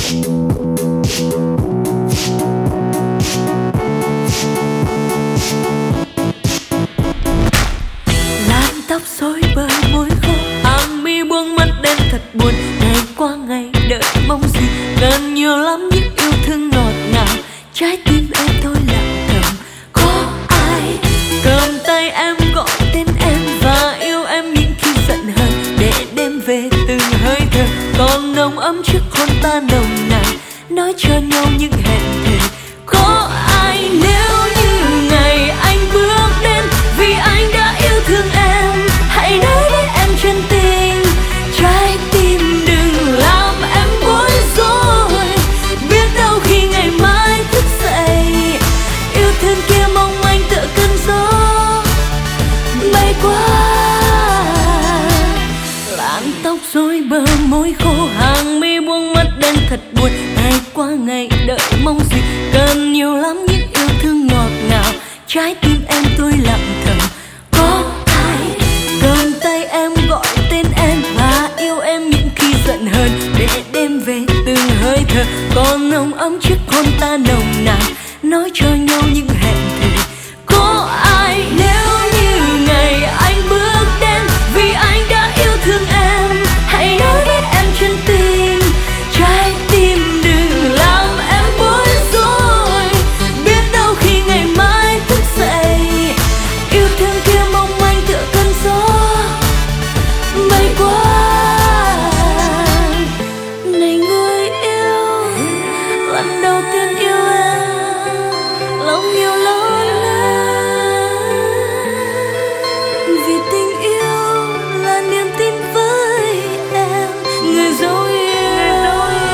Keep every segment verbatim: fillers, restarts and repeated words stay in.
Làn tóc rối bờ môi khô, hàng mi buông mắt đen thật buồn. Ngày qua ngày đợi mong gì, gần nhiều lắm những yêu thương ngọt ngào. Trái tim em thôi lặng thầm, có ai cầm tay em gọi tên em và yêu em những khi giận hờn, để đêm về từng hơi thở còn nồng ấm chiếc hôn ta nồng nàn, nói cho nhau những hẹn thề. Có ai nếu như ngày anh bước đến vì anh đã yêu thương em, hãy nói với em chân tình. Trái tim đừng làm em bối rối, biết đâu khi ngày mai thức dậy, yêu thương kia mong manh tựa cơn gió bay qua. Làn tóc rối bờ môi khô, hàng mi buông mắt đen thật buồn. Ngày qua ngày đợi mong gì, cần nhiều lắm những yêu thương ngọt ngào. Trái tim em tôi lặng thầm, có ai cầm tay em gọi tên em và yêu em những khi giận hờn, để đêm về từng hơi thở còn nồng ấm chiếc hôn ta nồng nàn, nói cho nhau những hẹn thề. Có ai nếu như ngày anh bước đến vì anh đã yêu thương em, hãy nói với em chân tình. Trái tim đừng làm em bối rối, biết đâu khi ngày mai thức dậy, yêu thương kia mong manh tựa cơn gió bay qua. Này người yêu, lần đầu tiên yêu em, lòng nhiều lo lắng, vì tình yêu là niềm tin với em, người dấu yêu.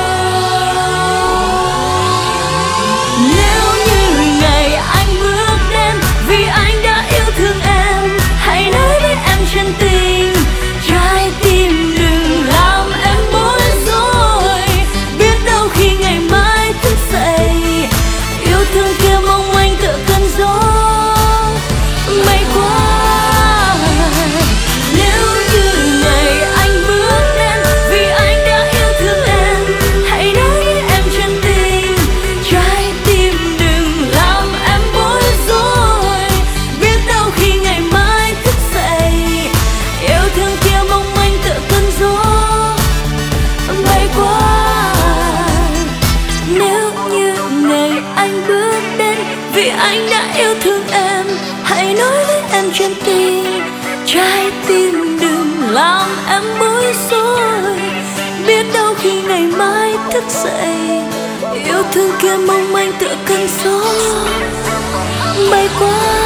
Nếu như ngày anh bước đến vì anh đã yêu thương em, hãy nói với em chân tình. Trái tim đừng làm em bối rối, biết đâu khi ngày mai thức dậy, yêu thương kia mong manh tựa cơn gió bay qua. Nếu như ngày anh bước đến vì anh đã yêu thương em, hãy nói với em chân tình. Trái tim đừng làm em bối rối, biết đâu khi ngày mai thức dậy, yêu thương kia mong manh tựa cơn gió bay qua. Nếu như ngày anh bước đến vì anh đã yêu thương em, hãy nói với em chân tình. Trái tim đừng làm em bối rối, biết đâu khi ngày mai thức dậy, yêu thương kia mong manh tựa cơn gió bay qua.